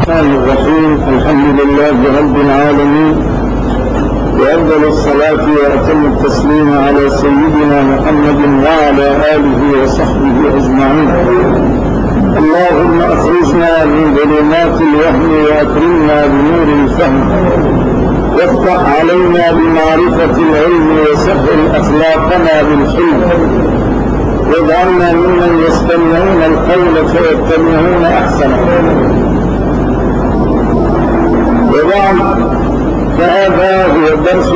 الرحمن الرحيم. الحمد لله رب العالمين، وأفضل الصلاة وأتم التسليم على سيدنا محمد وعلى آله وصحبه أجمعين. اللهم أخرجنا من ظلمات الوهم وأكرمنا بنور الفهم، وافتح علينا بمعرفة العلم وسهل أخلاقنا بالحلم، واجعلنا ممن يستمعون القول فيتبعون أحسنه. وبعد، فهذا هو الدرس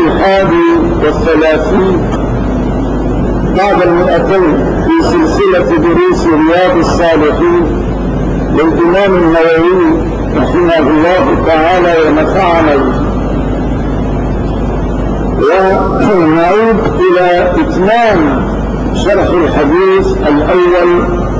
31 بعد 200 في سلسلة دروس رياض الصالحين للإمام النووي رحمه الله تعالى ونفعنا به. ونعود إلى إتمام شرح الحديث الأول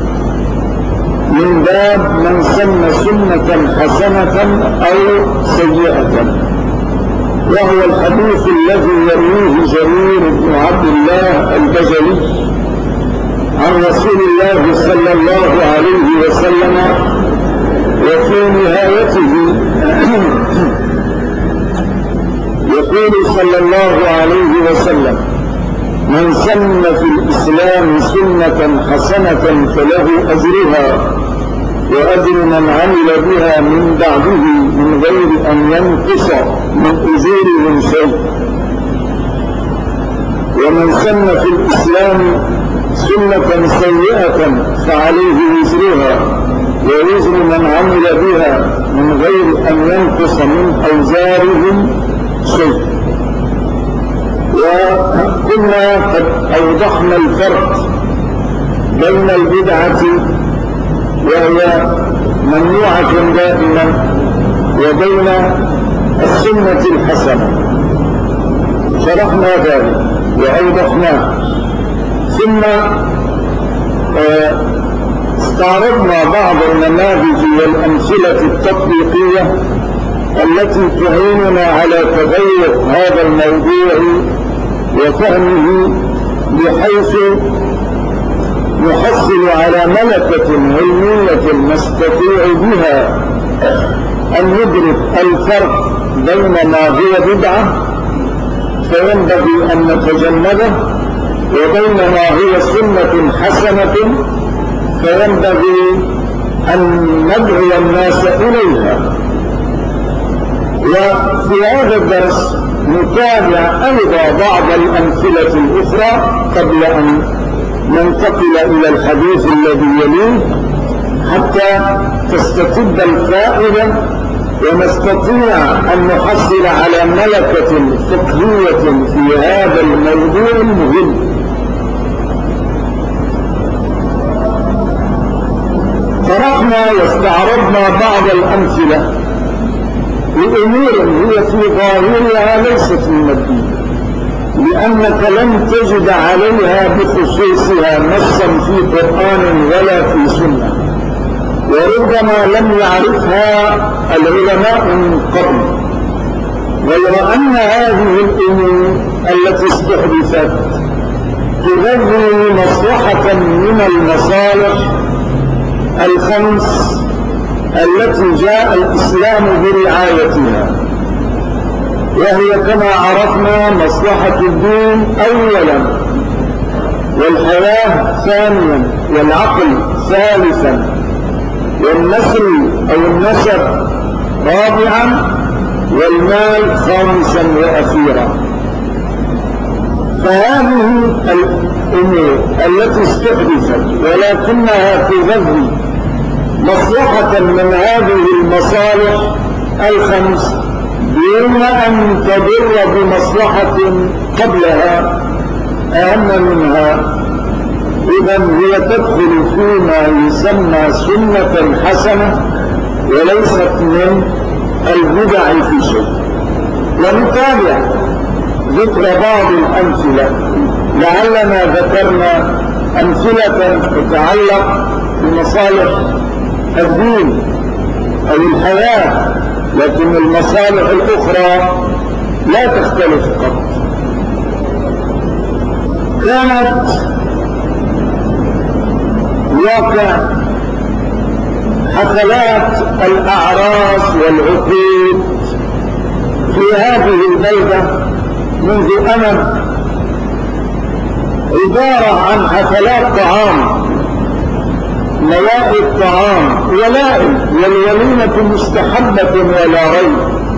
من باب من سن سنة حسنة أو سيئة، وهو الحديث الذي يرويه جرير بن عبد الله البجلي عن رسول الله صلى الله عليه وسلم، وفي نهايته يقول صلى الله عليه وسلم: من سن في الإسلام سنة حسنة فله أجرها وأجر من عمل بها من بعده من غير أن ينقص من أجورهم شيء، ومن سن في الإسلام سنة سيئة فعليه وزرها ووزر من عمل بها من غير أن ينقص من أوزارهم شيء. وكنا قد أوضحنا الفرق بين البدعة وهي ممنوعة دائما وبين السنة الحسنة، شرحنا ذلك وأوضحناه. ثم استعرضنا بعض النماذج والأمثلة التطبيقية التي تعيننا على تغير هذا الموضوع وفهمه، بحيث نحصل على ملكة علمية نستطيع بها أن ندرك الفرق بين ما هو بدعة فينبغي أن نتجنبه وبين ما هو سنة حسنة فينبغي أن ندعو الناس إليها. وفي هذا الدرس نتابع أيضا بعض الأمثلة الأخرى قبل أن ننتقل إلى الحديث الذي يليه، حتى تستتب الفائدة ونستطيع أن نحصل على ملكة فقهية في هذا الموضوع المهم. طرحنا واستعرضنا بعض الأمثلة لأمور هي في ظاهرها ليست من الدين، لأنك لم تجد عليها بخصوصها نصا في قرآن ولا في سنة، وربما لم يعرفها العلماء من قبل، غير أن هذه الأمور التي استحدثت تغذي مصلحة من المصالح الخمس التي جاء الإسلام برعايتها، وهي كما عرفنا مصلحة الدين أولا، والحياة ثانيا، والعقل ثالثا، والنسل أو النسب رابعا، والمال خامسا وأخيرا. فهذه الأمور التي استحدثت ولكنها تغذي مصلحة من هذه المصالح الخمس دون أن تضر بمصلحة قبلها أهم منها، إذن هي تدخل فيما يسمى سنة حسنة وليست من البدع في شيء. ونتابع ذكر بعض الأمثلة، لعلنا ذكرنا أمثلة تتعلق بمصالح الدين أو الحياة، لكن المصالح الأخرى لا تختلف قط. كانت واقع حفلات الأعراس والعقود في هذه البلدة منذ أمد عبارة عن حفلات طعام، موائد طعام ولائم، والوليمة مستحبة ولا ريب،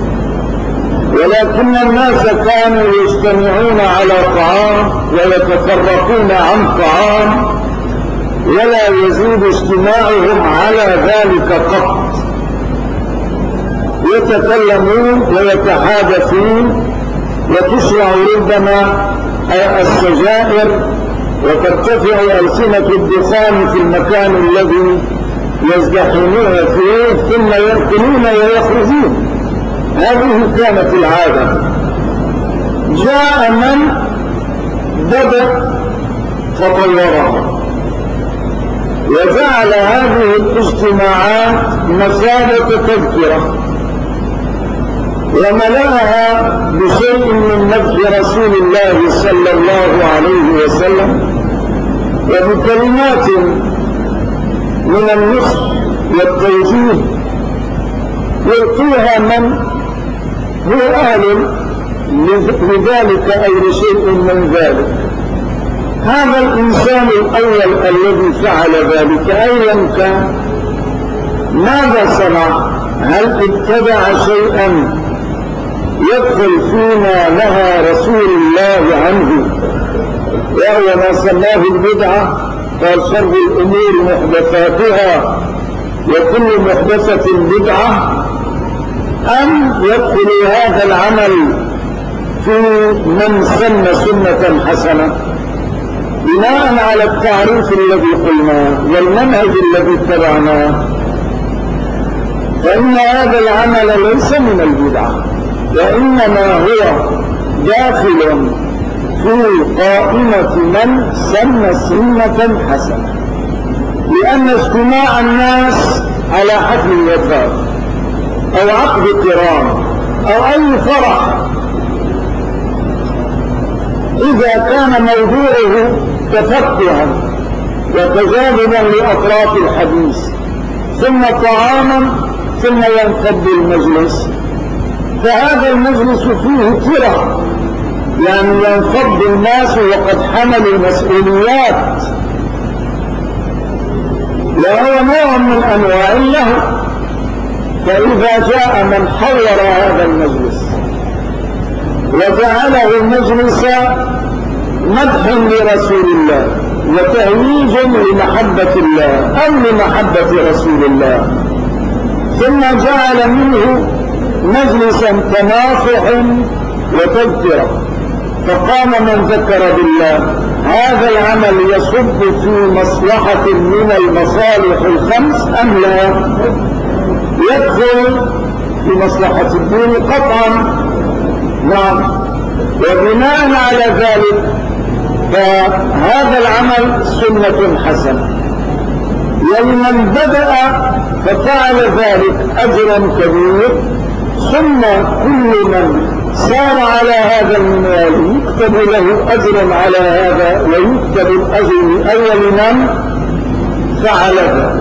ولكن الناس كانوا يجتمعون على طعام ويتفرقون عن طعام، ولا يزيد اجتماعهم على ذلك قط، يتكلمون ويتحادثون، وتشرع ربما السجائر، وترتفع ألسنة الدخان في المكان الذي يزدحمون فيه، ثم يأكلون ويخرجون. هذه كانت العادة. جاء من بدأ فطورها وجعل هذه الاجتماعات مثابة تذكرة، وملأها بشيء من مدح رسول الله صلى الله عليه وسلم، وبكلمات من النصح والتوجيه يلقيها من هو أهل لذلك أو لشيء من ذلك. هذا الإنسان الأول الذي فعل ذلك أيا كان ماذا صنع؟ هل ابتدع شيئا يدخل فيما نهى رسول الله عنه وهو ما سماه البدعة؟ قال شر الأمور محدثاتها وكل محدثة بدعة، أم يدخل هذا العمل في من سن سنة حسنة بناء على التعريف الذي قلناه والمنهج الذي اتبعناه؟ فإن هذا العمل ليس من البدعة، وإنما هو داخل في قائمة من سن سنة حسنة، لأن اجتماع الناس على حفل الوفاة أو عقد قران أو أي فرح إذا كان موضوعه تفقها وتجاذبا لأطراف الحديث ثم طعاما ثم ينفض المجلس، فهذا المجلس فيه كرة، يعني ينفض الناس وقد حملوا مسؤوليات، وهو نوع من أنواع له. فإذا جاء من حور هذا المجلس وجعله مجلس مدح لرسول الله وتهييج لمحبة الله أو لمحبة رسول الله، ثم جعل منه مجلسا تناصح وتذكرة، فقام من ذكر بالله، هذا العمل يصب في مصلحة من المصالح الخمس أم لا؟ يدخل في مصلحة الدين قطعا، نعم. وبناء على ذلك فهذا العمل سنة حسنة، ولمن بدأ ففعل ذلك أجر كبير، ثم كل من سار على هذا المنوال يكتب له أجر على هذا، ويكتب الأجر أول من فعل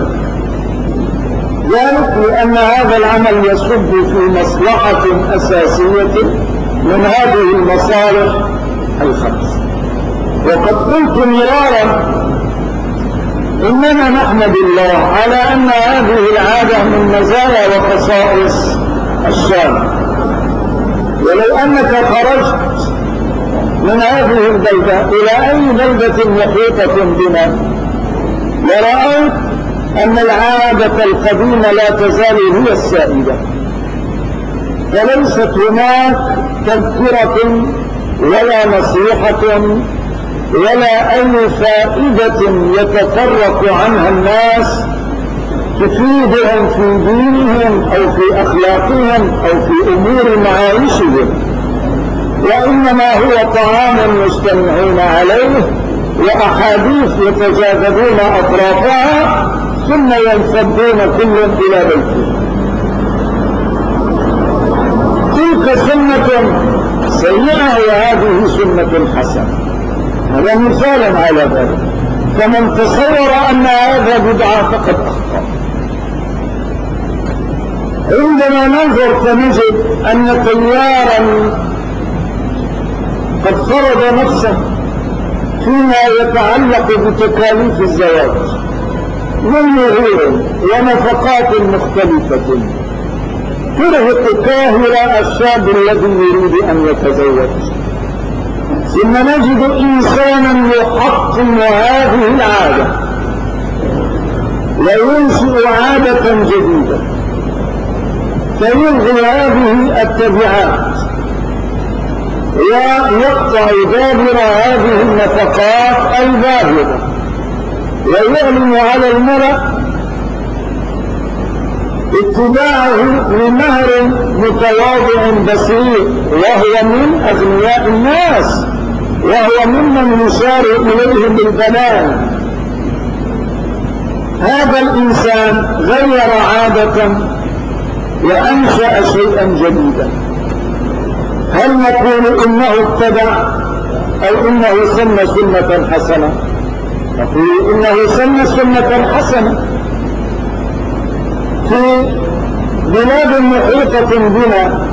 ذلك، لأن هذا العمل يصب في مصلحة أساسية من هذه المصالح الخمس. وقد قلت مرارا إننا نحمد الله على أن هذه العادة من مزايا وخصائص الشام، ولو أنك خرجت من هذه البلدة إلى أي بلدة محيطة بنا لرأيت أن العادة القديمة لا تزال هي السائدة، فليست هناك تذكرة ولا نصيحة ولا أي فائدة يتفرق عنها الناس تفيدهم في دينهم أو في أخلاقهم أو في أمور معايشهم، وإنما هو طعام يجتمعون عليه وأحاديث يتجاذبون أطرافها ثم ينفضون كل إلى بيته. تلك سنة سيئة وهذه سنة حسنة، هذا مثال على ذلك. فمن تصور أن هذا بدعة فقد أخطأ، عندما ننظر فنجد أن تيارا قد فرض نفسه فيما يتعلق بتكاليف الزواج من مهور ونفقات مختلفة ترهق كاهل الشاب الذي يريد أن يتزوج. ثم نجد إنسانا يحطم هذه العادة وينشئ عادة جديدة فيلغي هذه التبعات ويقطع دابر هذه النفقات الباهظة ويعلن على الملأ اتباعه لمهر متواضع بسيط وهو من أغنياء الناس وهو ممن يشار إليه بالبنان. هذا الإنسان غير عادة وأنشأ شيئا جديدا. هل نقول إنه ابتدع أو إنه سن سنة حسنة؟ نقول إنه سن سنة حسنة. في بلاد محيطة بنا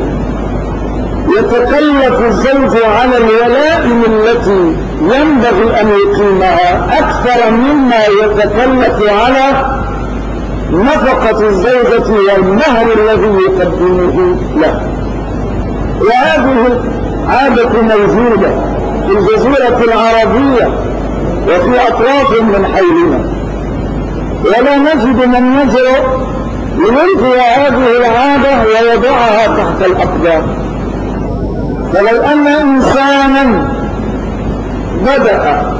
يتكلف الزوج على الولائم التي ينبغي أن يقيمها أكثر مما يتكلف على نفقة الزوجة والمهر الذي يقدمه له. وهذه عادة موجودة في الجزيرة العربية وفي أطراف من حولنا، ولا نجد من يجرؤ ليلغي هذه العادة ويضعها تحت الأقدام. فلو أن إنسانا بدأ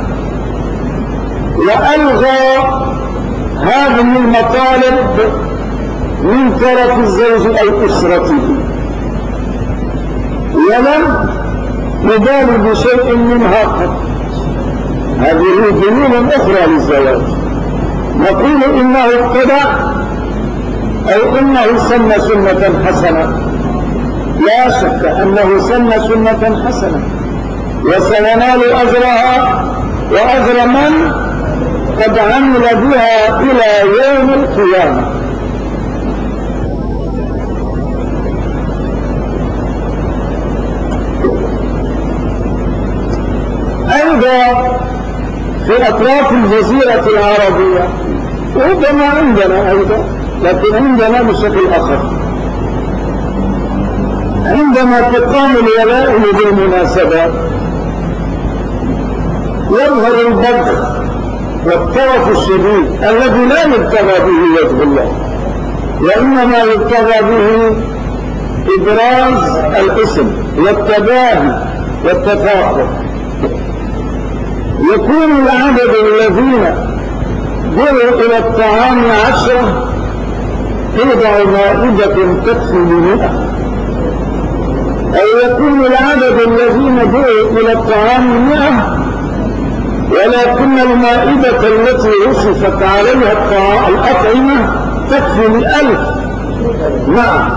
وألغى هذه المطالب من طرف الزوج أو أسرته ولم يبالي بشيء منها قط، هذه دليل أخرى للزواج، نقول إنه ابتدع أو إنه سن سنة حسنة. لا شك أنه سن سنة حسنة وسينال أجرها وأجر من قد عمل بها إلى يوم القيامة. أيضا في أطراف الجزيرة العربية وربما عندنا أيضا، لكن عندنا بشكل آخر، عندما تقام الولائم بالمناسبات يظهر البذخ والطرف الشديد الذي لا يبتغى به وجه الله، وإنما يبتغى به إبراز الاسم والتباهي والتفاخر. يكون العدد الذين دعوا إلى الطعام 10 توضع مائدة تكفي ل100، أو يكون العدد الذين دعوا إلى الطعام 100 ولكن المائدة التي وصفت عليها الأطعمة تكفي ل1000. نعم،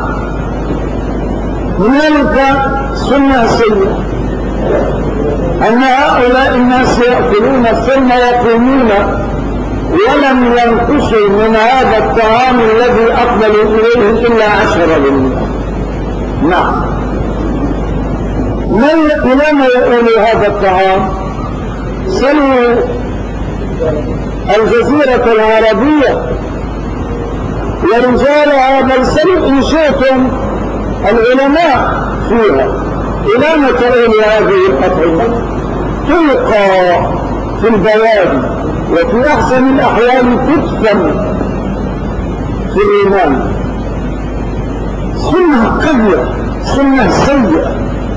هنالك سنة سيئة أن هؤلاء الناس يأكلون ثم يقومون ولم ينقصوا من هذا الطعام الذي أقبلوا إليه إلا 10%. نعم، إلى ما يقول هذا الطعام؟ سلوا الجزيرة العربية ورجالها، بل سلوا إن شئتم العلماء فيها. إلى ما تقول هذه الأطعمة؟ تلقى في البوادي وفي أحسن الأحوال تدفن في الإيمان. سنة قذرة، سنة سيئة،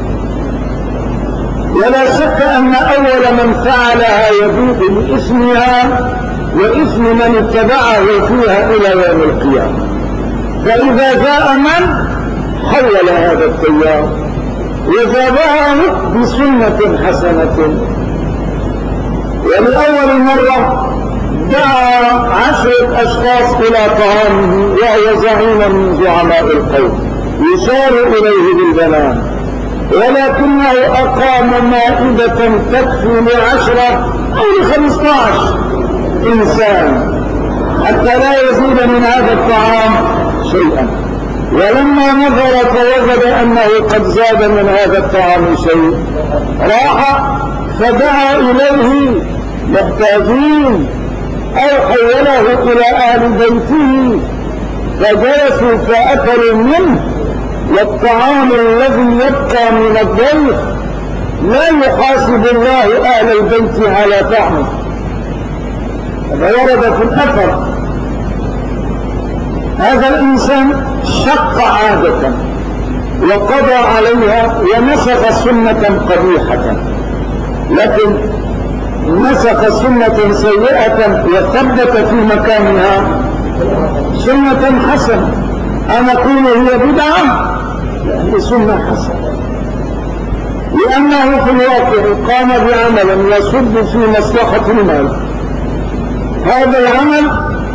ولا شك أن أول من فعلها يذوق بإثمها وإثم من اتبعه فيها إلى يوم القيامة. فإذا جاء من حول هذا التيار وجابها بسنة حسنة، ولأول مرة دعا 10 أشخاص إلى طعامه وهو زعيم من زعماء القوم يشار إليه بالبنان، ولكنه أقام مائدة تكفي ل10 أو ل15 إنسان حتى لا يزيد من هذا الطعام شيئا. ولما نظر فوجد أنه قد زاد من هذا الطعام شيء راح فدعا إليه محتاجين أو حوله إلى أهل بيته فجلسوا فأكلوا منه، والطعام الذي يبقى من الضيف لا يحاسب الله أهل البيت على طعمه. هذا ورد في الأثر. هذا الإنسان شق عادة وقضى عليها ونسخ سنة قبيحة، لكن نسخ سنة سيئة وثبت في مكانها سنة حسنة. أنا أقول هي بدعة يعني سنة حسنة، لأنه في الواقع قام بعمل يصب في مصلحة المال. هذا العمل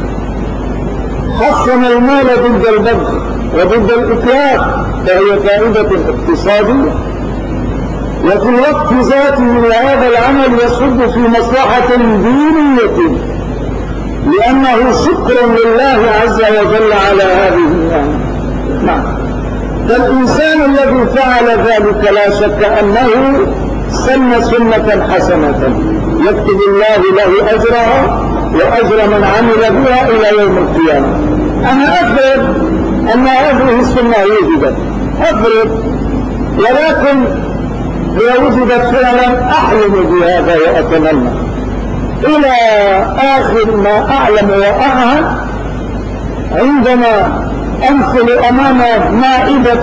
حسن المال ضد البذل وضد الإتلاف، فهي فائدة اقتصادية، وفي الوقت ذاته هذا العمل يصب في مصلحة دينية، لأنه شكر لله عز وجل على هذه النعمة. نعم، فالإنسان الذي فعل ذلك لا شك أنه سن سنة حسنة يكتب الله له أجرها وأجر من عمل بها إلى يوم القيامة. أنا أفرض أن هذه السنة وجدت، أفرض، ولكن هي وجدت فعلا أحلم بهذا وأتمنى إلى آخر ما أعلم وأعهد عندما أمثل أمام مائدة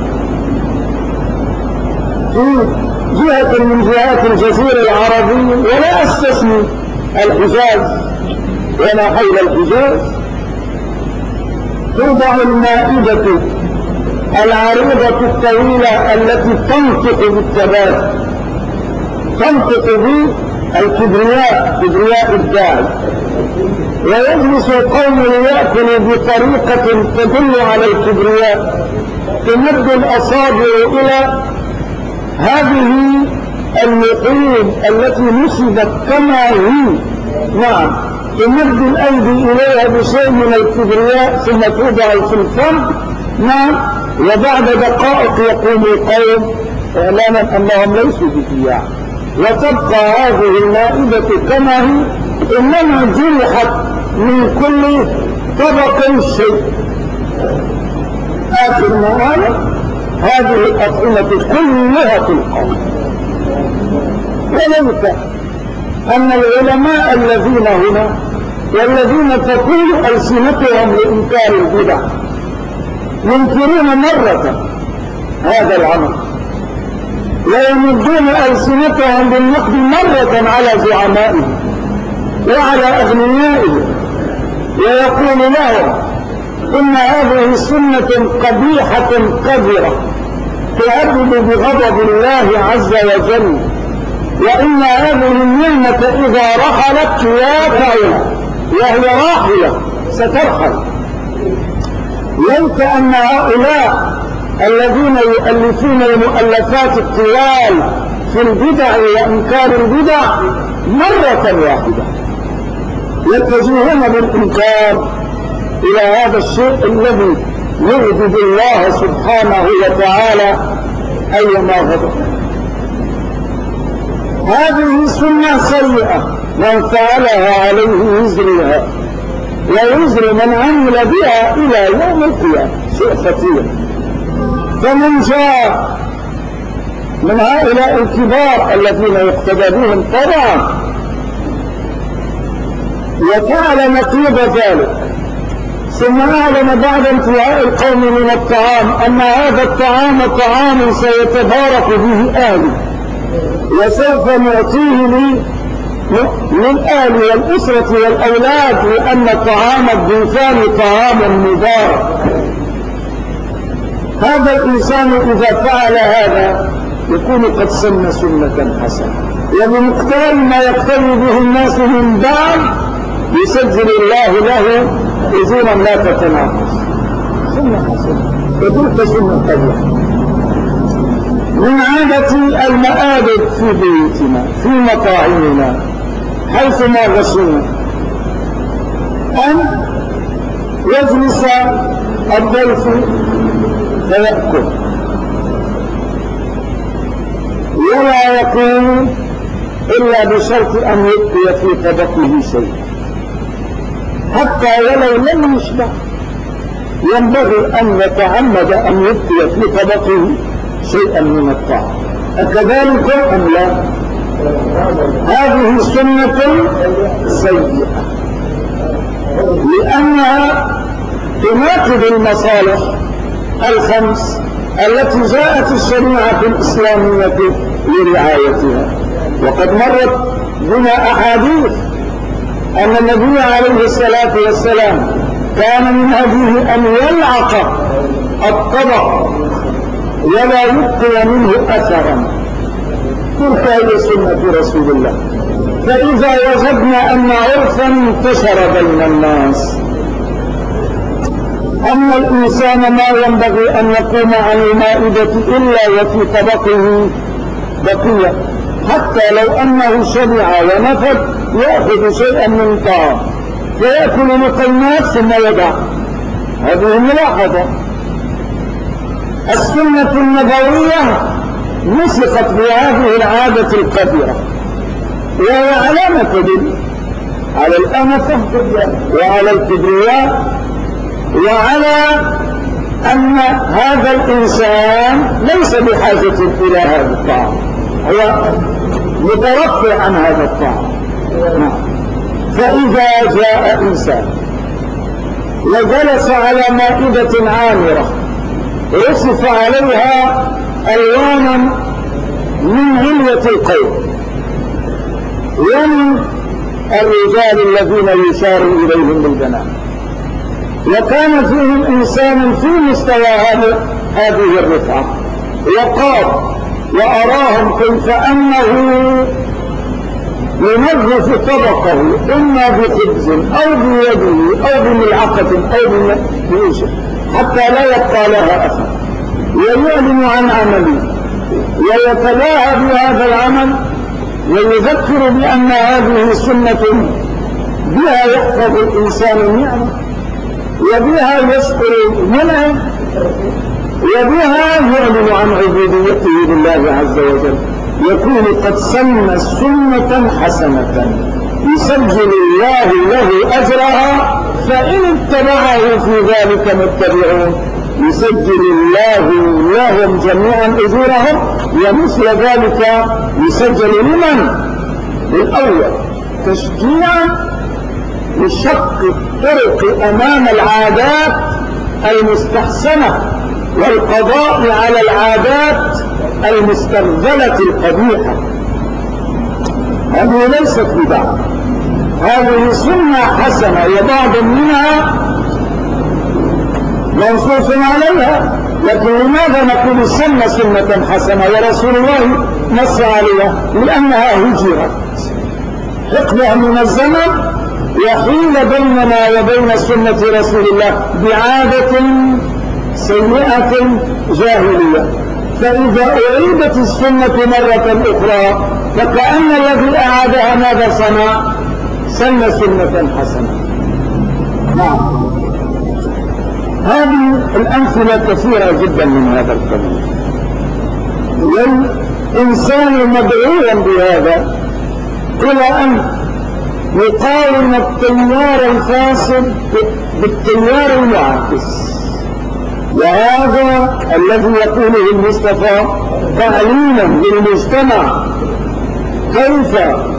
في جهة من جهات الجزيرة العربية، ولا أستثني الحجاز وما حول الحجاز، توضع المائدة العريضة الطويلة التي تنطق بالثبات، تنطق بالكبرياء، كبرياء الداعي، ويجلس القوم ليأكلوا بطريقة تدل على الكبرياء، تمد الأصابع إلى هذه اللحوم التي نصبت كما هي، نعم، تمد الأيدي إليها بشيء من الكبرياء ثم توضع في الفم، نعم، وبعد دقائق يقوم القوم إعلانا أنهم ليسوا بجياع، وتبقى هذه المائدة كما هي، إنما جرحت من كل طبق شيء. آخر ما هذه الأطعمة كلها تلقى. وليس أن العلماء الذين هنا والذين تكون ألسنتهم لإنكار البدع ينكرون مرة هذا العمل، ويمدون ألسنتهم بالنقد مرة على زعمائهم وعلى أغنيائهم، ويقول لهم إن هذه سنة قبيحة قذرة تعرض بغضب الله عز وجل، وإن هذه النعمة إذا رحلت لا تعود، وهي راحلة سترحل. ليس أن هؤلاء الذين يؤلفون المؤلفات الطوال في البدع وإنكار البدع مرة واحدة يتجهون بالإنكار إلى هذا الشيء الذي يغضب الله سبحانه وتعالى أيما غضب. هذه سنة سيئة من فعلها عليه وزرها ووزر من عمل بها إلى يوم القيامة، شيء خطير. فمن جاء من هؤلاء الكبار الذين يقتدى بهم طبعا وفعل نقيض ذلك، ثم أعلن بعد انتهاء القوم من الطعام أن هذا الطعام طعام سيتبارك به أهلي وسوف نعطيه للأهل والأسرة والأولاد، لأن طعام الضيفان طعام مبارك. هذا الإنسان إذا فعل هذا يكون قد سن سنة حسنة، وبمقدار ما يقتدي به الناس من بعد يسجل الله له أجورا لا تتناقص. سنة حسنة وتلك سنة قبيحة. من عادة المآدب في بيوتنا في مطاعمنا حيثما غشينا أن يجلس الضيف فيأكل ولا يكون إلا بشرط أن يبقي في طبقه شيء، حتى ولو لم يشبع ينبغي أن يتعمد أن يبقي في طبقه شيئا من الطعام. أكذلك أم لا؟ هذه سنة سيئة لأنها تناقض المصالح الخمس التي جاءت الشريعة الإسلامية لرعايتها. وقد مرت بنا أحاديث أن النبي عليه الصلاة والسلام كان من هديه أن يلعق الطبق ولا يبقي منه أثرا. تلك هي سنة رسول الله. فإذا وجدنا أن عرفا انتشر بين الناس أن الإنسان ما ينبغي أن يقوم عن المائدة إلا وفي طبقه بقية، حتى لو أنه شبع ونفد يأخذ شيئا من طعام فيأكل لقيمات ثم يدع. هذه ملاحظة. السنة النبوية نسخت بهذه العادة الكبيرة، وهي علامة تدل على الأنفة وعلى الكبرياء وعلى أن هذا الإنسان ليس بحاجة إلى هذا الطعام، هو مترفع عن هذا الطعام. فإذا جاء إنسان وجلس على مائدة عامرة رصف عليها ألوانا من علية القوم ومن الرجال الذين يشار إليهم بالبنات، وكان فيهم إنسان في مستوى هذه الرفعة، وقال وأراهم كيف أنه ينظف طبقه إما بخبز أو بيده أو بملعقة أو بميشه حتى لا يبقى لها أثر، ويعلن عن عمله ويتلاهى بهذا العمل ويذكر بأن هذه سنة بها يحفظ الإنسان النعمة وبها يشكر المنعم وبها يعلن عن عبوديته لله عز وجل، يكون قد سن سنة حسنة يسجل الله له أجرها، فإن اتبعه في ذلك متبعون يسجل الله لهم جميعا أجورهم، ومثل ذلك يسجل لمن؟ للأول تشجيعا لشق الطرق أمام العادات المستحسنة والقضاء على العادات المسترذلة القبيحة. هذه ليست بدعة، هذه سنة حسنة وبعض منها منصوص عليها، لكن لماذا نقول سنة حسنة ورسول الله نص عليها؟ لأنها هجرت حقبة من الزمن يحيل بيننا وبين سنة رسول الله بعادة سيئة جاهلية، فإذا أعيدت السنة مرة أخرى فكأن الذي أعادها ماذا صنع؟ سن سنة حسنة. نعم، هذه الأمثلة كثيرة جدا من هذا القبيل، والإنسان مدعوا بهذا إلى أن يقاوم التيار الفاسد بالتيار المعاكس، وهذا الذي يقوله المصطفى تعليما للمجتمع كيف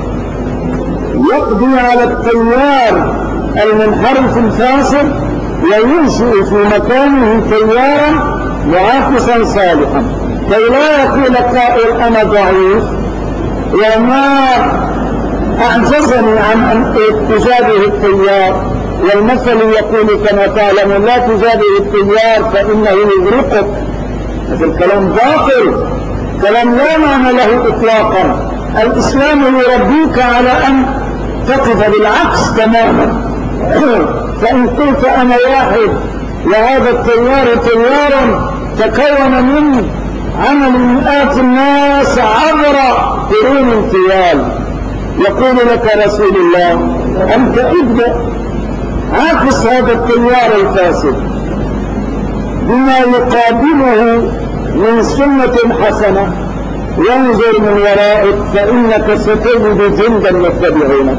يقضي على التيار المنحرف الفاسد وينشئ في مكانه تيارا معاكسا صالحا، كي لا يقول قائل أنا ضعيف وما أعجزني عن أن تجابه التيار، والمثل يقول كما تعلم لا تجابه التيار فإنه يغرقك. هذا الكلام باطل، كلام لا معنى له إطلاقا. الإسلام يربيك على أن تقف بالعكس تماما. فإن قلت أنا واحد وهذا التيار تيار تكون من عمل مئات الناس عبر قرون طوال، يقول لك رسول الله أنت ابدأ عاكس هذا التيار الفاسد بما يقابله من سنة حسنة ينظر من ورائك فإنك ستجد جندا يتبعونك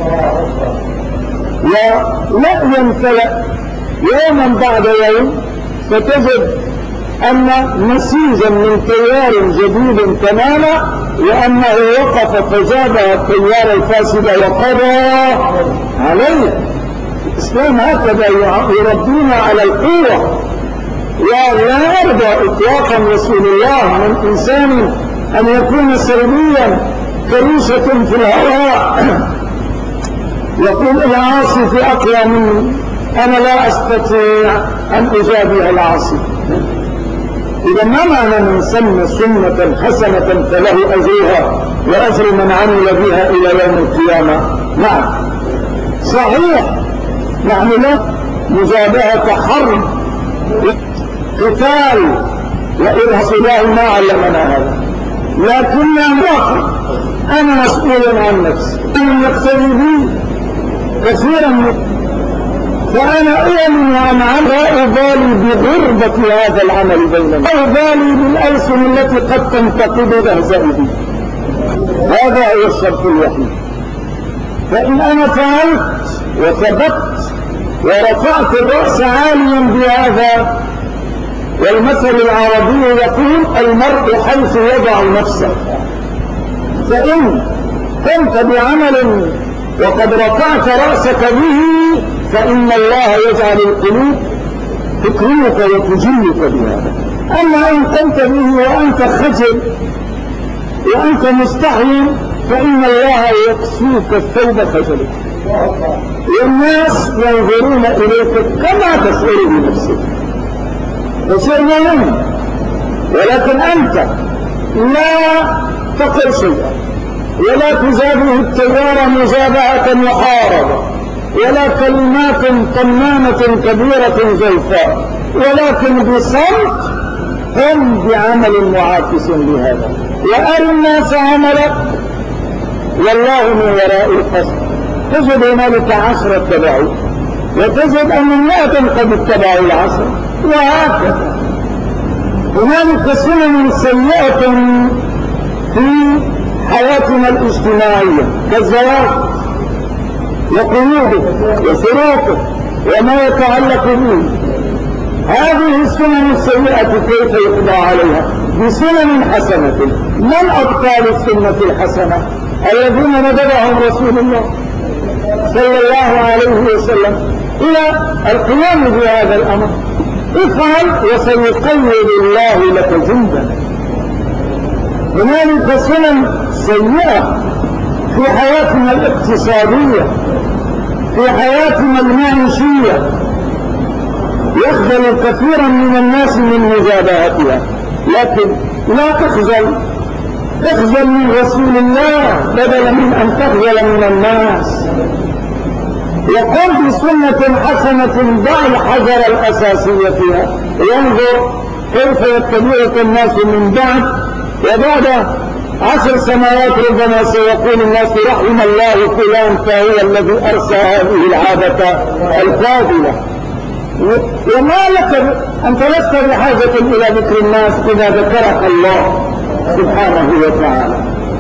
ولا يمتلأ يوما بعد يوم فتجد أن مسيجا من تيار جديد تماما وأنه وقف فجابه التيار الفاسد وقضى عليه. الإسلام هكذا يربينا على القوة ولا يرضى إطلاقا رسول الله من إنسان أن يكون سلبيا كريشة في الهواء يقول العاصي في أقوى مني أنا لا أستطيع أن أجابه العاصي. إذا ما معنى من سن سنة حسنة فله أجرها وأجر من عمل بها إلى يوم القيامة؟ نعم صحيح، نحن لا مجابهة حرب قتال وإرهاص الله ما علمنا هذا، لكن أنا مسؤول عن نفسي أن يقتدي بي كثيرا فأنا أؤمن عن لا أبالي بغربة هذا العمل بيننا، لا أبالي بالألسن التي قد تنتقد بهزائدي. هذا هو الشرط الوحيد. فإن أنا فعلت وثبت ورفعت الرأس عاليا بهذا، والمثل العربي يقول المرء حيث يضع نفسه، فإن قمت بعمل وقد رفعت رأسك به فإن الله يجعل القلوب تكرمك وتجلك بهذا. أما إن قمت به وأنت خجل وأنت مستحي فإن الله يكسوك الثوب خجلك والناس ينظرون إليك كما تشعر بنفسك. فشيء مهم، ولكن أنت لا تقل شيئا ولا تجابه التيار مجابهة محاربة ولا كلمات طمانة كبيرة جوفاء، ولكن بصمت قم بعمل معاكس لهذا وأرى الناس عملك والله من وراء القصد. تجد هنالك 10 اتبعوا وتجد أن 100 قد اتبعوا 10 وهكذا. هنالك سنن سيئة في حياتنا الاجتماعية كالزواج وقيوده وشروطه وما يتعلق به. هذه السنن السيئة كيف يقضى عليها؟ بسنن حسنة. من أبطال السنة الحسنة؟ الذين ندبهم رسول الله صلى الله عليه وسلم إلى القيام بهذا الأمر. افعل وسيقيد الله لك جندا. هنالك سنن سيئة في حياتنا الاقتصادية في حياتنا المعيشية يخجل كثيرا من الناس من مجابهتها، لكن لا تخجل، اخجل من رسول الله بدلا من أن تخجل من الناس. وقم بسنة حسنة ضع الحجر الأساسية فيها ينظر كيف يتبعك الناس من بعد، وبعد 10 سنوات ربما سيقول الناس رحم الله فلان فهو الذي أرسى هذه العادة الفاضلة. وما لك أنت لست بحاجة إلى ذكر الناس إذا ذكرك الله سبحانه وتعالى.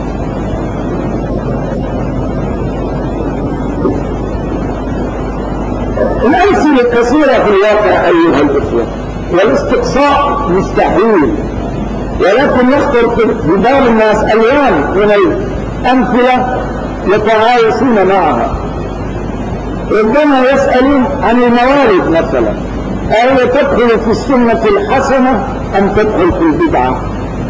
الأمثلة كثيرة في الواقع أيها الإخوة، والاستقصاء مستحيل، ولكن يخطر في بال الناس ألوان من الأمثلة يتعايشون معها. ربما يسألون عن الموارد مثلا، أهي تدخل في السنة الحسنة أم تدخل في البدعة؟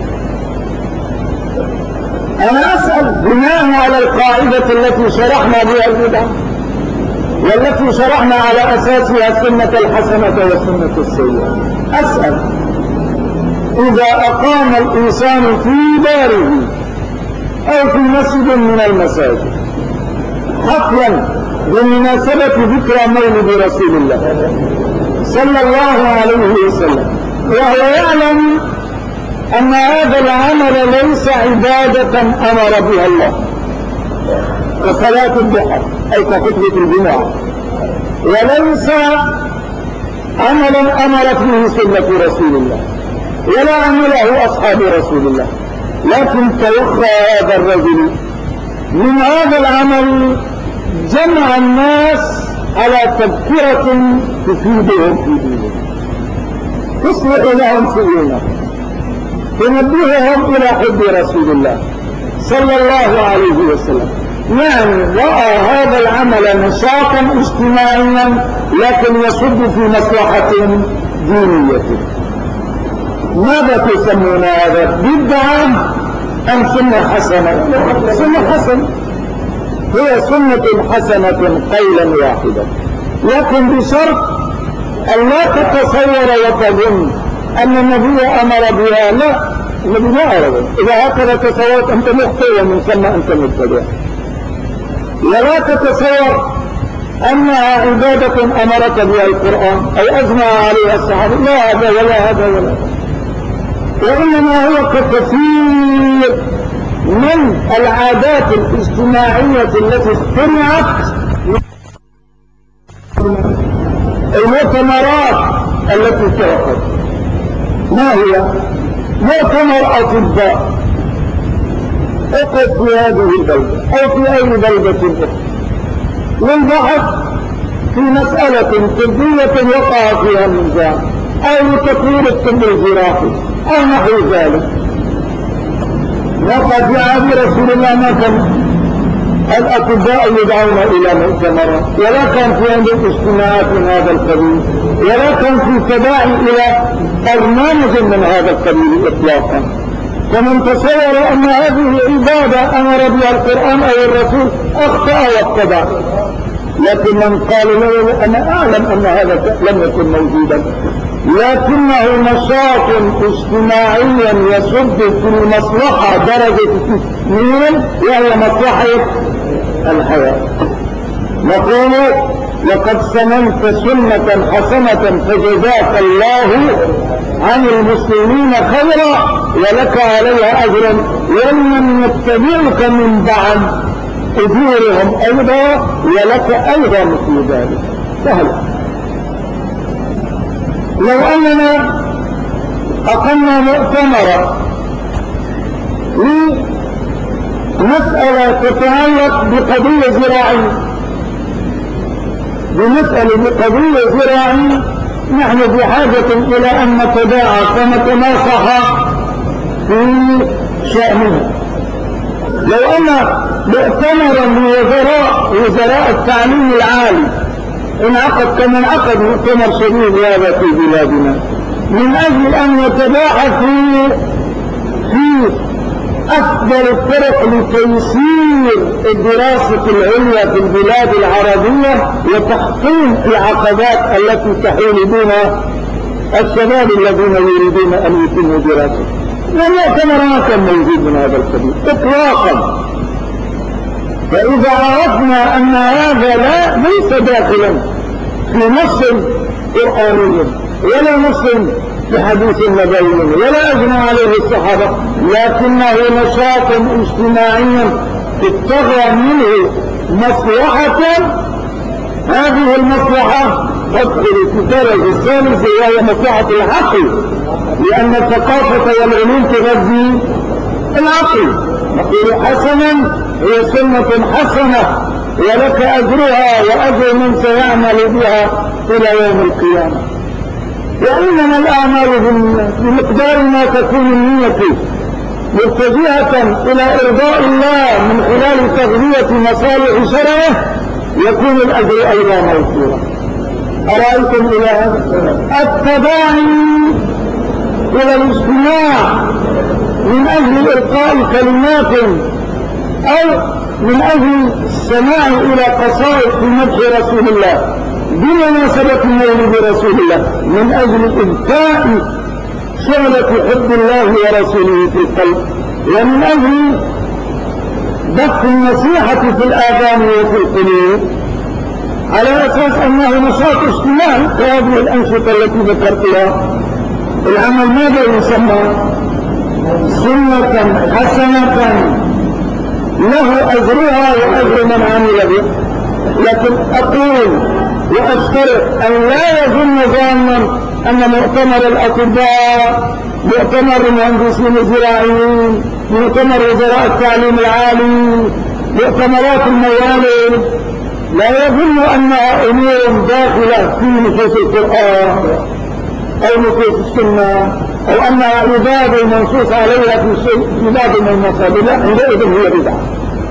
أنا أسأل بناء على القاعدة التي شرحنا بها البدعة والتي شرحنا على أساسها السنة الحسنة والسنة السيئة. أسأل إذا أقام الإنسان في داره أو في مسجد من المساجد حفلا بمناسبة ذكرى مولد رسول الله صلى الله عليه وسلم وهو يعلم أن هذا العمل ليس عبادة أمر بها الله كصلاة الضحى أي كخطبة الجمعة، وليس عملا أمرت به سنة رسول الله ولا عمله أصحاب رسول الله، لكن توخى هذا الرجل من هذا العمل جمع الناس على تذكرة تفيدهم في دينهم، تصلح لهم سيئنا، تنبههم إلى حب رسول الله صلى الله عليه وسلم. يعني رأى هذا العمل نشاطا اجتماعيا لكن يصب في مصلحة دينية. ماذا تسمون هذا؟ بدعة أم سنة حسنة؟ سنة حسنة، هي سنة حسنة قولا واحدا، لكن بشرط أن لا تتصور وتظن أن النبي أمر بها. لا، النبي ما أمر. إذا هكذا تصورت أنت مخطئ ومن ثم أنت مبتدع. ولا تتصور أنها عبادة أمرك بها القرآن أو أجمع عليها الصحابة، لا هذا ولا هذا ولا، وإنما هو كثير من العادات الاجتماعية التي اخترعت، المؤتمرات التي تعقد. ما هي؟ مؤتمر أطباء اقف في هذه البلدة أو في أي بلدة أخرى للبحث في مسألة طبية وقع فيها النزاع أو لتطوير الطب الجراحي أو نحو ذلك. وقد في عهد رسول الله ما كان الأطباء يدعون إلى مؤتمرات، ولا كان في عندهم اجتماعات من هذا القبيل، ولا كان في تداعي إلى برنامج من هذا القبيل إطلاقا. فمن تصور أن هذه عبادة أمر بها القرآن أو الرسول أخطأ وابتدع. لكن من قال له أنا أعلم أن هذا لم يكن موجودا، لكنه نشاط اجتماعيا يصب في المصلحة درجة من وهي مصلحة الحياة. نقول لقد سننت سنة حسنة فجزاك الله عن المسلمين خيرا ولك عليها أجرا ومن يتبعك من بعد أجورهم أيضا ولك أيضا مثل ذلك. سهل. لو أننا أقمنا مؤتمرا لمسألة تتعلق بقضية زراعية، بقضية زراعية نحن بحاجة إلى أن نتداعى ونتناصح في شأنها. لو أن مؤتمرا لوزراء التعليم العالي انعقد كما انعقد مؤتمر شديد هذا في بلادنا من أجل أن يتباحثوا في أفضل الطرق لتيسير الدراسة العليا في البلاد العربية وتحطيم العقبات التي تحول بين الشباب الذين يريدون أن يتموا دراسة. والمؤتمر ما كان موجود من هذا القبيل إطلاقا. فإذا عرفنا أن هذا ليس داخلا في نص قرآني ولا نص بحديث نبوي ولا أجمع عليه الصحابة، لكنه نشاط اجتماعي اتبع منه مصلحة، هذه المصلحة تدخل في الدرجة الثالثة وهي مصلحة العقل، لأن الثقافة والعلوم تغذي العقل. نقول حسنا هي سنة حسنة ولك أجرها وأجر من سيعمل بها إلى يوم القيامة. وإنما الأعمال بمقدار ما تكون النية متجهة إلى إرضاء الله من خلال تغذية مصالح شرعه يكون الأجر أيضا موفورا. أرأيتم إلى هذا التداعي إلى الاجتماع من أجل إلقاء كلمات أو من أجل السماع إلى قصائد في مدح رسول الله بمناسبة مولد رسول الله من أجل إبقاء شعلة حب الله ورسوله في القلب ومن أجل بث النصيحة في الآذان وفي القلوب على أساس أنه نشاط اجتماعي كهذه الأنشطة التي ذكرتها. العمل ماذا يسمى؟ سنة حسنة له أجرها وأجر من عمل به. لكن أقول وأشترط أن لا يظن ظانا أن مؤتمر الأطباء، مؤتمر المهندسين الزراعيين، مؤتمر وزراء التعليم العالي، مؤتمرات الموالد، لا يظن أنها أمور داخلة في نصوص القرآن أو نصوص السنة أو أنها عبادة منصوص عليها في بعض من المصادر. لا، عندئذ هي بدعة.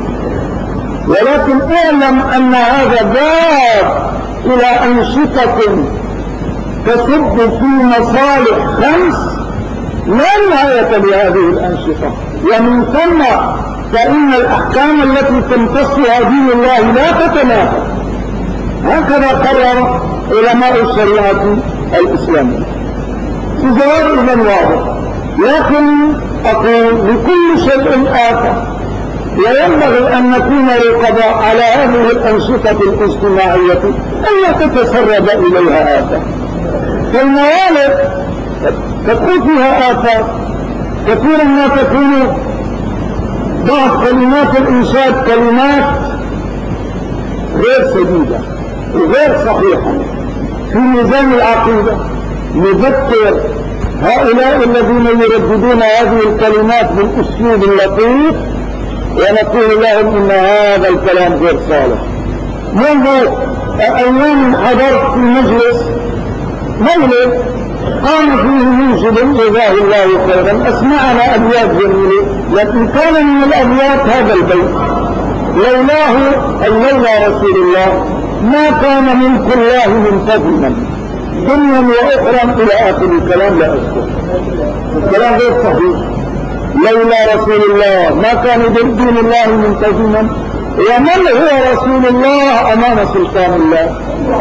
ولكن اعلم أن هذا باب إلى أنشطة تصب في مصالح خمس لا نهاية لهذه الأنشطة، ومن ثم فإن الأحكام التي تمتصها دين الله لا تتنافى. هكذا قرر علماء الشريعة الإسلامية. الجواب إذن واضح، لكن أقول لكل شيء آخر وينبغي أن نكون رقباء على هذه الأنشطة الاجتماعية ألا تتسرب إليها آفات. فالموالد تكون فيها آفات كثيرا ما تكون بعض كلمات الإنشاد كلمات غير سديدة وغير صحيحة في ميزان العقيدة. نذكر هؤلاء الذين يرددون هذه الكلمات بالأسلوب اللطيف ونقول لهم إن هذا الكلام غير صالح. منذ أيام حضرت في مجلس مولد قام فيه منشد جزاه الله خيرا، أسمعنا أبيات جميلة، لكن كان من الأبيات هذا البيت: لولاه أي لولا رسول الله ما كان ملك الله منتظما دنيا وأخرى إلى آخر الكلام. لا أذكر الكلام غير صحيح. لولا رسول الله ما كان دين الله منتظما، ومن هو رسول الله أمام سلطان الله؟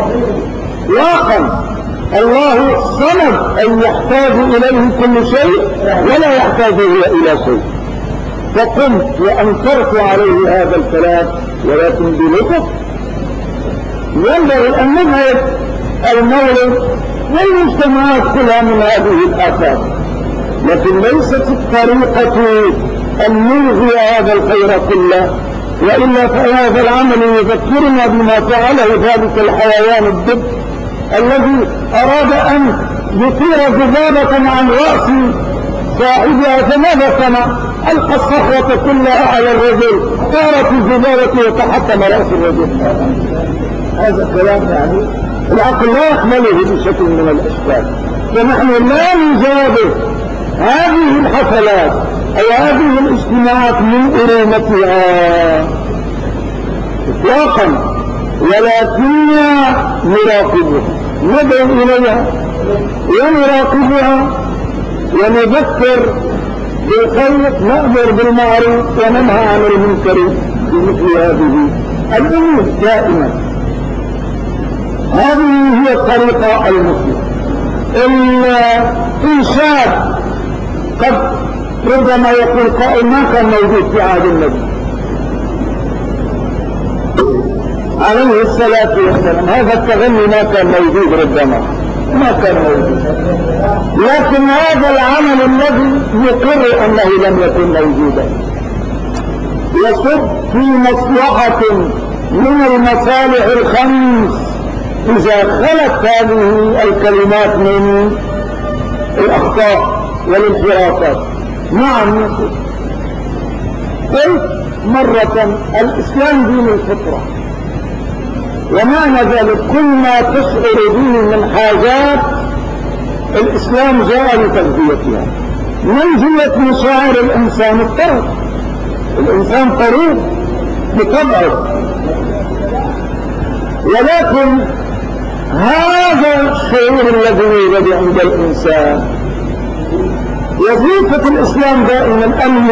واقعا الله صمد أن يحتاج إليه كل شيء ولا يحتاج إلى شيء. فقمت وأنكرت عليه هذا الكلام، ولكن بلطف. ينبغي أن نبعد المولد والمجتمعات كلها من هذه الآفات، لكن ليست الطريقة أن نلغي هذا الخير كله، وإلا فهذا العمل يذكرنا بما فعله ذلك الحيوان الدب الذي أراد أن يثير ذبابة عن رأس صاحبها، فماذا صنع؟ ألقى الصخرة كلها على الرجل، صارت الذبابة وتحطم رأس الرجل. هذا كلام يعني العقل لا يحمله بشكل من الأشكال. فنحن لا نجابه هذه الحفلات أو هذه الاجتماعات من أرومتها إطلاقا، ولكننا نراقبها، ندعو إليها ونراقبها ونذكر بالخير، نأمر بالمعروف وننهى عن المنكر بمثل هذه الأمور دائما. هذه هي الطريقة المسلمة. الإنشاد قد ربما يقول قائل ما كان موجود في عهد النبي عليه الصلاة والسلام، هذا التغني ما كان موجود، ربما ما كان موجود، لكن هذا العمل الذي يقر أنه لم يكن موجودا يصب في مصلحة من المصالح الخمس إذا خلت هذه الكلمات من الأخطاء والانحرافات. نعم، قلت مرة الإسلام دين الفطرة، ومعنى ذلك كل ما تشعر به من حاجات الإسلام جاء لتغذيتها. من جهة مشاعر الإنسان الطرف، الإنسان طريق بطبعه، ولكن هذا الشعور الذي يوجد عند الإنسان وظيفة الإسلام دائما أن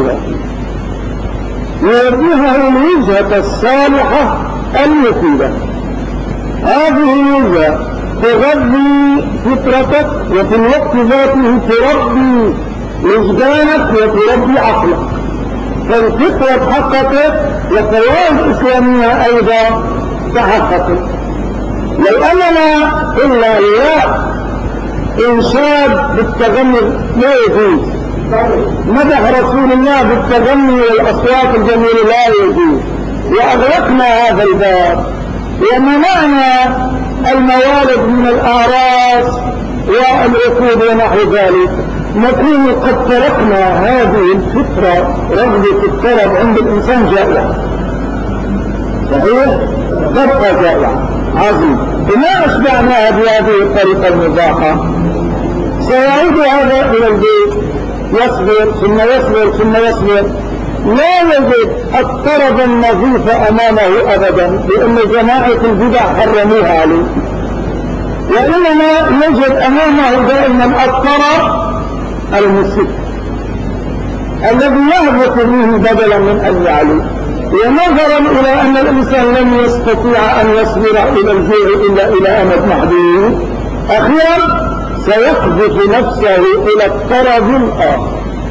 يوجهها الوجهة الصالحة المفيدة. هذه الوجهة تغذي فطرتك وفي الوقت ذاته تربي وجدانك وتربي عقلك، فالفطرة تحققت والقواعد الإسلامية أيضا تحققت. لو أننا إلا لا إنشاد بالتغني لا يجوز، مدح رسول الله بالتغني والأصوات الجميلة لا يجوز، وأغلقنا هذا الباب ومنعنا الموالد من الأعراس والعقود ونحو ذلك، نكون قد تركنا هذه الفطرة رغبة الطلب عند الإنسان جائعة. صحيح؟ تبقى جائعة عظيم، وما أشبعناها بهذه الطريقة المباحة. سيعود هذا إلى البيت يصبر ثم يصبر ثم يصبر، لا يجد الطرب النظيف أمامه أبدا، لأن جماعة البدع حرموها عليه، وإنما يجد أمامه دائما الطرب المسك الذي يهبط منه بدلا من أن يعلو. ونظرا إلى أن الإنسان لم يستطيع أن يصبر إلى الجوع إلا إلى أمد محدود، أخيرا سيقذف نفسه إلى الطرب الآخر.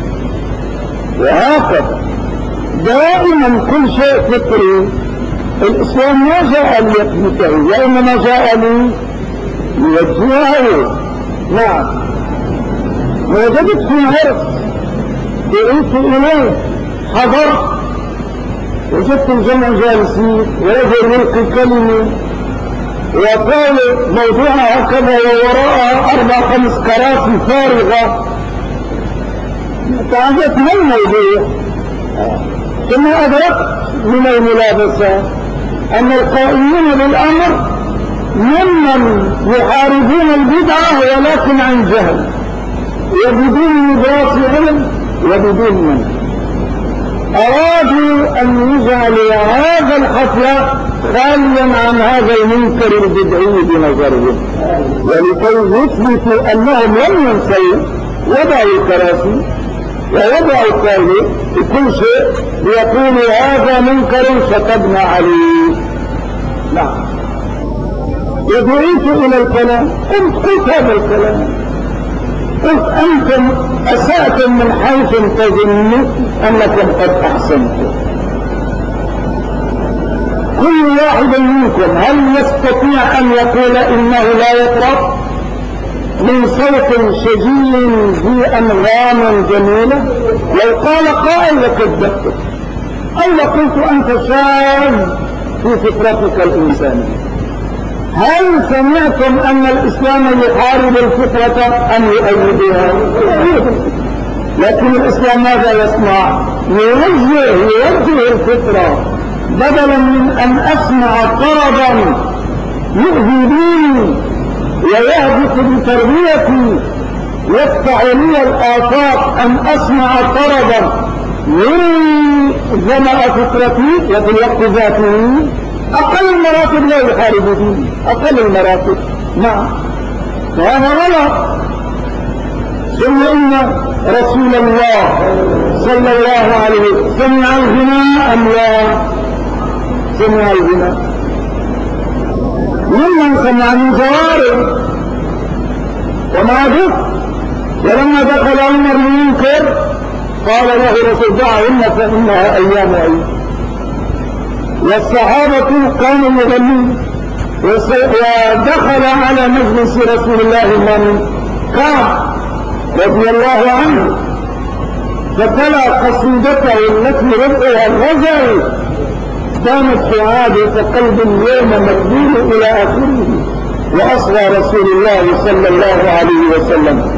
وهكذا دائما كل شيء فطري، الإسلام ما جاء ليثبته وإنما جاء ليوجهه. نعم، وجدت في عرس دعيت إليه حضرت، وجدت الجمع جالسين ورجل يلقي كلمة وقال موضوعها هكذا ووراءها 4-5 كراسي فارغة. تعجبت ما الموضوع، ثم أدركت من الملابسة أن القائمين بالأمر ممن يحاربون البدعة ولكن عن جهل وبدون ندرس علم وبدون من أرادوا أن يجعلوا هذا الحفل خاليا عن هذا المنكر البدعي بنظرهم، ولكي يثبتوا أنهم لم ينسوا وضعوا الكراسي ووضعوا الطاولة وكل شيء ليقولوا هذا منكر كتبنا عليه. نعم، ودعيت إلى الكلام، قلت هذا الكلام، قلت أنتم أسأتم من حيث تظنون أنكم قد أحسنتم. كل واحد منكم هل يستطيع أن يقول إنه لا يطرب من صوت شجي ذي أنغام جميلة؟ لو قال قائل لكذبته، أو لقلت أنت شاذ في فطرتك الإنسانية. هل سمعتم أن الإسلام يحارب الفطرة أم يؤيدها؟ لكن الإسلام ماذا يصنع؟ يوجه الفطرة، بدلا من أن أسمع طربا يؤذي ديني ويهبط بتربيتي يفتح لي الآفاق، أن أسمع طربا يلزم فطرتي وفي الوقت ذاته أقل المراتب لا يحارب ديني، أقل المراتب. نعم، وهذا غلط. ثم إن رسول الله صلى الله عليه وسلم سمع الغناء أم لا؟ سمع الغناء. ممن سمع من جوارح وما به. ولما دخل عمر ينكر قال له رسول دعهن فإنها أيام عيد. والصحابة كانوا يغنون، ودخل على مجلس رسول الله من كعب رضي الله عنه فتلا قصيدته التي رفعها الغزل كانت سعادة قلب اليوم مكبول إلى آخره. وأصغى رسول الله صلى الله عليه وسلم.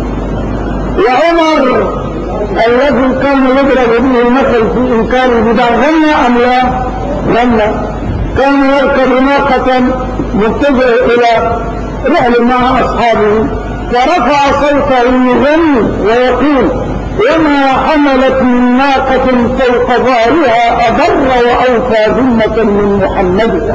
وعمر الذي كان يضرب به المثل في إنكار البدع غنى أم لا؟ غنى. كان يركب ناقة متجه إلى رحل مع أصحابه فرفع صوته يغني ويقول وما حملت من ناقة فوق ظهرها أبر وأوفى ذمة من محمد.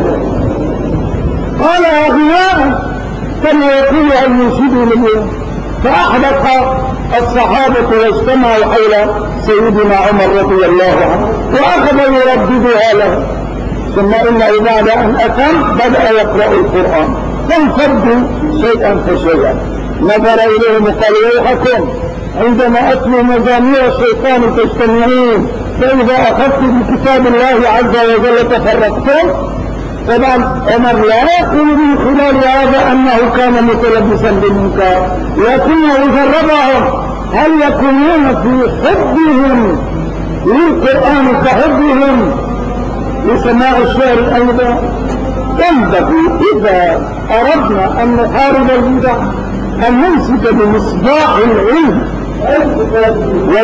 قال غناء كما يقول المنشد اليوم. فأحدث الصحابة واجتمعوا حول سيدنا عمر رضي الله عنه وأخذ يرددها له. ثم إنه بعد أن أتم بدأ يقرأ القرآن فانفردوا شيئا فشيئا. نظر إليهم وقال ويحكم عندما أتلو مزامير الشيطان تجتمعون فإذا أخذت بكتاب الله عز وجل تفرقتم. طبعا عمر لا يقول من خلال هذا أنه كان متلبسا بالمنكر، لكنه جربهم هل يكونون في حبهم للقرآن كحبهم لسماع الشعر أيضا. ينبغي إذا أردنا أن نحارب البدع أن نمسك بمصباح العلم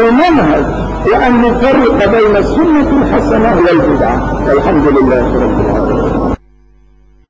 والمنهج وأن نفرق بين السنة الحسنة والبدعة. والحمد لله رب العالمين.